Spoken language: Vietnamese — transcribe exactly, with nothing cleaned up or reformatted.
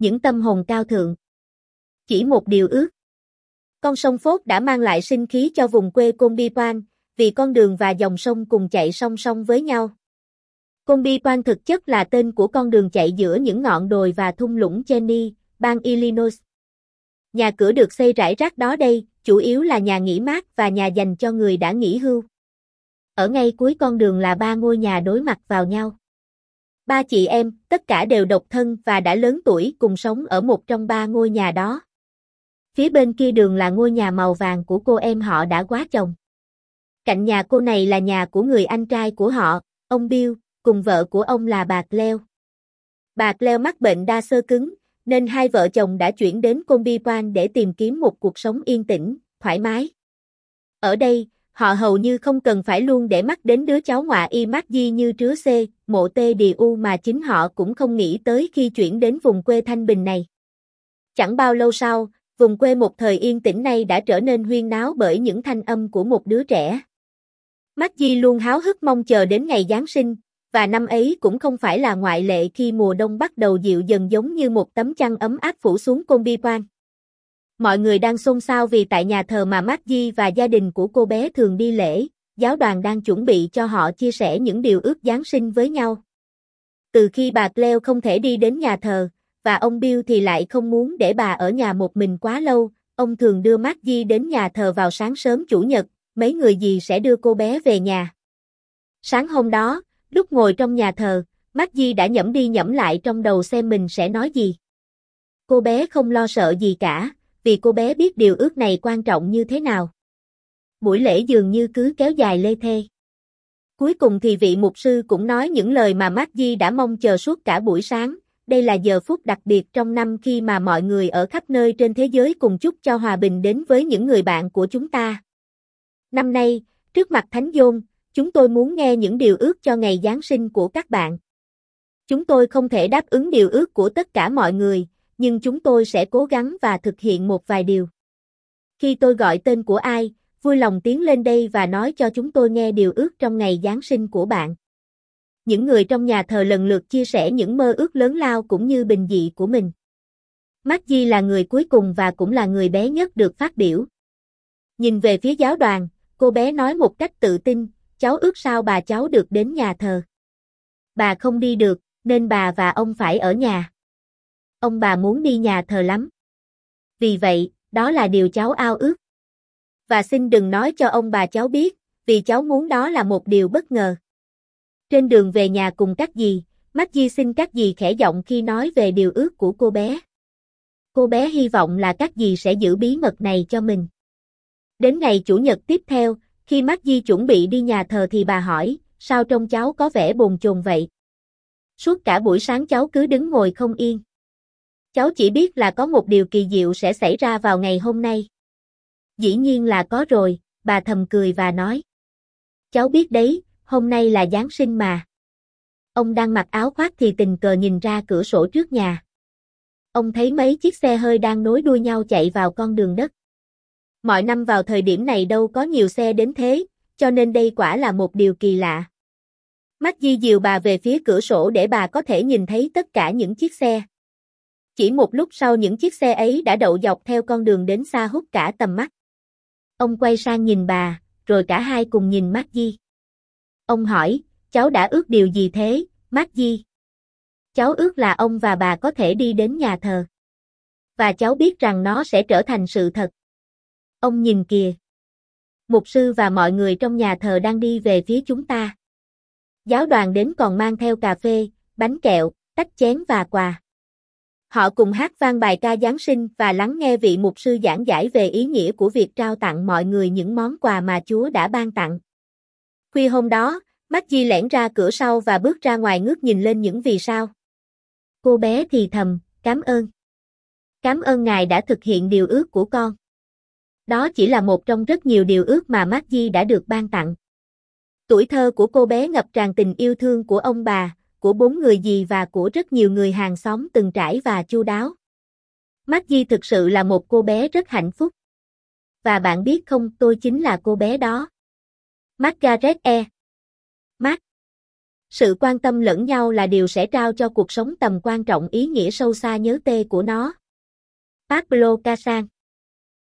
những tâm hồn cao thượng. Chỉ một điều ước. Con sông Phốt đã mang lại sinh khí cho vùng quê Combipan, vì con đường và dòng sông cùng chạy song song với nhau. Combipan thực chất là tên của con đường chạy giữa những ngọn đồi và thung lũng Cheney, bang Illinois. Nhà cửa được xây rải rác đó đây, chủ yếu là nhà nghỉ mát và nhà dành cho người đã nghỉ hưu. Ở ngay cuối con đường là ba ngôi nhà đối mặt vào nhau. Ba chị em, tất cả đều độc thân và đã lớn tuổi cùng sống ở một trong ba ngôi nhà đó. Phía bên kia đường là ngôi nhà màu vàng của cô em họ đã quá chồng. Cạnh nhà cô này là nhà của người anh trai của họ, ông Bill, cùng vợ của ông là bà Cleo. Bà Cleo mắc bệnh đa xơ cứng, nên hai vợ chồng đã chuyển đến Combipan để tìm kiếm một cuộc sống yên tĩnh, thoải mái. Ở đây, họ hầu như không cần phải luôn để mắt đến đứa cháu ngoại y Maggie như trứa C, mộ tê đì u mà chính họ cũng không nghĩ tới khi chuyển đến vùng quê thanh bình này. Chẳng bao lâu sau, vùng quê một thời yên tĩnh này đã trở nên huyên náo bởi những thanh âm của một đứa trẻ. Maggie luôn háo hức mong chờ đến ngày Giáng sinh, và năm ấy cũng không phải là ngoại lệ khi mùa đông bắt đầu dịu dần giống như một tấm chăn ấm áp phủ xuống Combipan. Mọi người đang xôn xao vì tại nhà thờ mà Maggie và gia đình của cô bé thường đi lễ, giáo đoàn đang chuẩn bị cho họ chia sẻ những điều ước Giáng sinh với nhau. Từ khi bà Cleo không thể đi đến nhà thờ, và ông Bill thì lại không muốn để bà ở nhà một mình quá lâu, ông thường đưa Maggie đến nhà thờ vào sáng sớm Chủ nhật, mấy người dì sẽ đưa cô bé về nhà. Sáng hôm đó, lúc ngồi trong nhà thờ, Maggie đã nhẩm đi nhẩm lại trong đầu xem mình sẽ nói gì. Cô bé không lo sợ gì cả, vì cô bé biết điều ước này quan trọng như thế nào. Buổi lễ dường như cứ kéo dài lê thê. Cuối cùng thì vị mục sư cũng nói những lời mà Maggie đã mong chờ suốt cả buổi sáng. Đây là giờ phút đặc biệt trong năm khi mà mọi người ở khắp nơi trên thế giới cùng chúc cho hòa bình đến với những người bạn của chúng ta. Năm nay, trước mặt Thánh Giôn, chúng tôi muốn nghe những điều ước cho ngày Giáng sinh của các bạn. Chúng tôi không thể đáp ứng điều ước của tất cả mọi người, nhưng chúng tôi sẽ cố gắng và thực hiện một vài điều. Khi tôi gọi tên của ai, vui lòng tiến lên đây và nói cho chúng tôi nghe điều ước trong ngày Giáng sinh của bạn. Những người trong nhà thờ lần lượt chia sẻ những mơ ước lớn lao cũng như bình dị của mình. Maggie là người cuối cùng và cũng là người bé nhất được phát biểu. Nhìn về phía giáo đoàn, cô bé nói một cách tự tin, cháu ước sao bà cháu được đến nhà thờ. Bà không đi được, nên bà và ông phải ở nhà. Ông bà muốn đi nhà thờ lắm. Vì vậy, đó là điều cháu ao ước. Và xin đừng nói cho ông bà cháu biết, vì cháu muốn đó là một điều bất ngờ. Trên đường về nhà cùng các dì, Maggie xin các dì khẽ giọng khi nói về điều ước của cô bé. Cô bé hy vọng là các dì sẽ giữ bí mật này cho mình. Đến ngày Chủ nhật tiếp theo, khi Maggie chuẩn bị đi nhà thờ thì bà hỏi, sao trông cháu có vẻ bồn chồn vậy? Suốt cả buổi sáng cháu cứ đứng ngồi không yên. Cháu chỉ biết là có một điều kỳ diệu sẽ xảy ra vào ngày hôm nay. Dĩ nhiên là có rồi, bà thầm cười và nói. Cháu biết đấy, hôm nay là Giáng sinh mà. Ông đang mặc áo khoác thì tình cờ nhìn ra cửa sổ trước nhà. Ông thấy mấy chiếc xe hơi đang nối đuôi nhau chạy vào con đường đất. Mọi năm vào thời điểm này đâu có nhiều xe đến thế, cho nên đây quả là một điều kỳ lạ. Maggie dìu bà về phía cửa sổ để bà có thể nhìn thấy tất cả những chiếc xe. Chỉ một lúc sau những chiếc xe ấy đã đậu dọc theo con đường đến xa hút cả tầm mắt. Ông quay sang nhìn bà, rồi cả hai cùng nhìn Maggie. Ông hỏi, cháu đã ước điều gì thế, Maggie? Cháu ước là ông và bà có thể đi đến nhà thờ. Và cháu biết rằng nó sẽ trở thành sự thật. Ông nhìn kìa. Mục sư và mọi người trong nhà thờ đang đi về phía chúng ta. Giáo đoàn đến còn mang theo cà phê, bánh kẹo, tách chén và quà. Họ cùng hát vang bài ca Giáng sinh và lắng nghe vị mục sư giảng giải về ý nghĩa của việc trao tặng mọi người những món quà mà Chúa đã ban tặng. Khuya hôm đó, Maggie lẻn ra cửa sau và bước ra ngoài ngước nhìn lên những vì sao. Cô bé thì thầm, cảm ơn. Cảm ơn Ngài đã thực hiện điều ước của con. Đó chỉ là một trong rất nhiều điều ước mà Maggie đã được ban tặng. Tuổi thơ của cô bé ngập tràn tình yêu thương của ông bà, của bốn người dì và của rất nhiều người hàng xóm từng trải và chu đáo. Maggie thực sự là một cô bé rất hạnh phúc. Và bạn biết không, tôi chính là cô bé đó. Margaret E. Mark Sự quan tâm lẫn nhau là điều sẽ trao cho cuộc sống tầm quan trọng ý nghĩa sâu xa nhớ tê của nó. Pablo Casals